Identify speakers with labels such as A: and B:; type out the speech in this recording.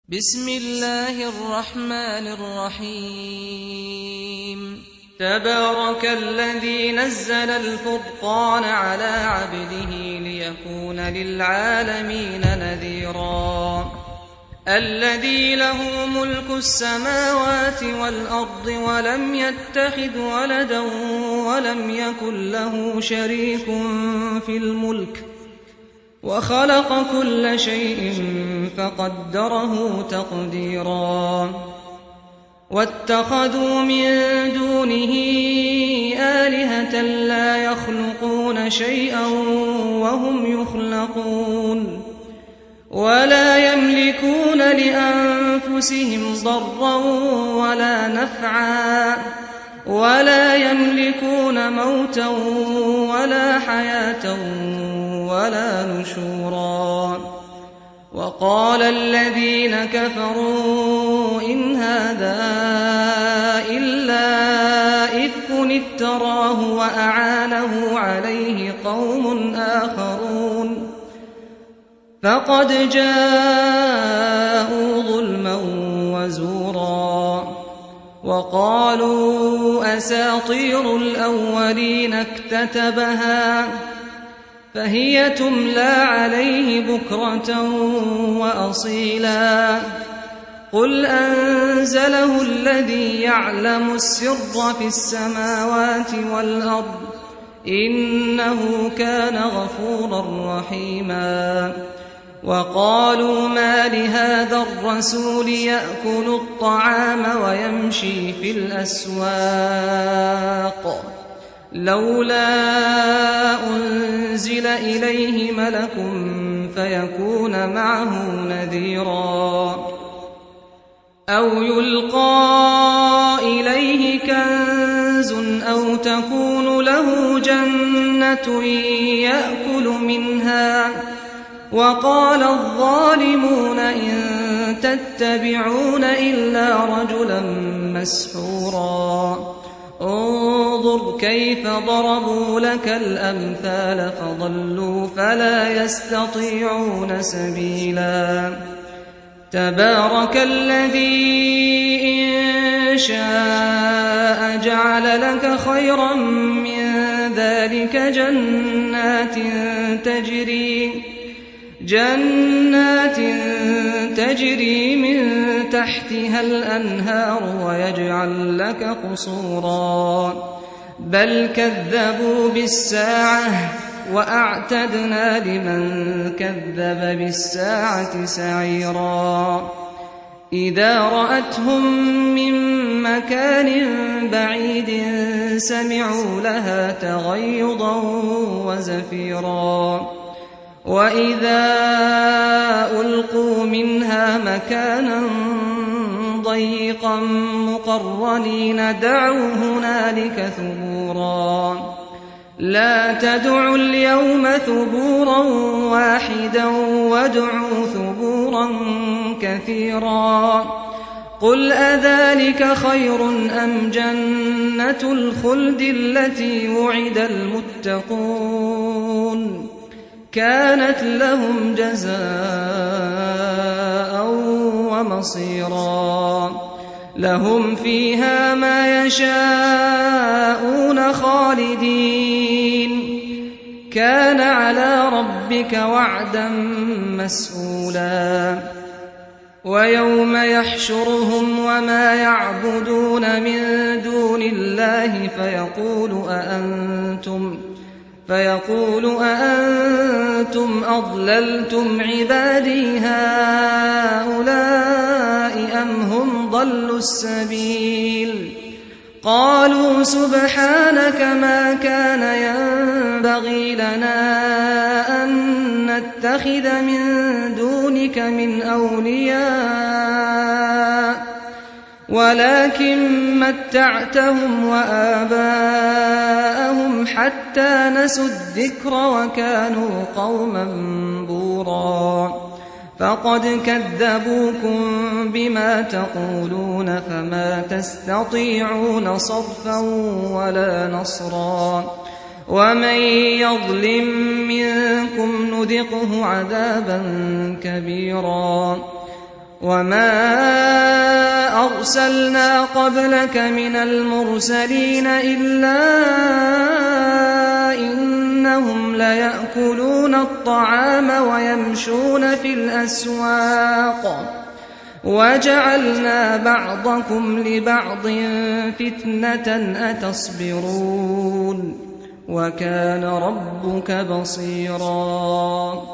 A: بسم الله الرحمن الرحيم تبارك الذي نزل الفرقان على عبده ليكون للعالمين نذيرا الذي له ملك السماوات والأرض ولم يتخذ ولدا ولم يكن له شريك في الملك وخلق كل شيء فقدره تقديرا واتخذوا من دونه آلهة لا يخلقون شيئا وهم يخلقون ولا يملكون لأنفسهم ضرا ولا نفعا ولا يملكون موتا ولا حياة ولا نشورا وقال الذين كفروا إن هذا إلا إفك افتراه وأعانه عليه قوم آخرون فقد جاءوا ظلما وزورا وقالوا أساطير الأولين اكتتبها فهي تملى عليه بكرة وأصيلا قل أنزله الذي يعلم السر في السماوات والأرض إنه كان غفورا رحيما وقالوا ما لهذا الرسول يأكل الطعام ويمشي في الأسواق لولا أنزل إليه ملك فيكون معه نذيرا أو يلقى إليه كنز أو تكون له جنة يأكل منها وقال الظالمون إن تتبعون إلا رجلا مسحورا انظر كيف ضربوا لك الأمثال فضلوا فلا يستطيعون سبيلا تبارك الذي إن شاء جعل لك خيرا من ذلك جنات تجري من تحتها الأنهار ويجعل لك قصورا بل كذبوا بالساعة وأعتدنا لمن كذب بالساعة سعيرا إذا رأتهم من مكان بعيد سمعوا لها تغيظا وزفيرا وإذا ألقوا منها مكانا ضيقا مقرنين دعوا هنالك ثبورا لا تدعوا اليوم ثبورا واحدا وادعوا ثبورا كثيرا قل أذلك خير أم جنة الخلد التي وعد المتقون كانت لهم جزاء ومصيرا لهم فيها ما يشاءون خالدين كان على ربك وعدا مسئولا ويوم يحشرهم وما يعبدون من دون الله فيقول أأنتم أضللتم عبادي هؤلاء أم هم ضلوا السبيل قالوا سبحانك ما كان ينبغي لنا أن نتخذ من دونك من أولياء ولكن متعتهم وآباءهم حتى نسوا الذكر وكانوا قوما بورا فقد كذبوكم بما تقولون فما تستطيعون صرفا ولا نصرا ومن يظلم منكم نذقه عذابا كبيرا وما أرسلنا قبلك من المرسلين إلا إنهم ليأكلون الطعام ويمشون في الأسواق وجعلنا بعضكم لبعض فتنة أتصبرون وكان ربك بصيرا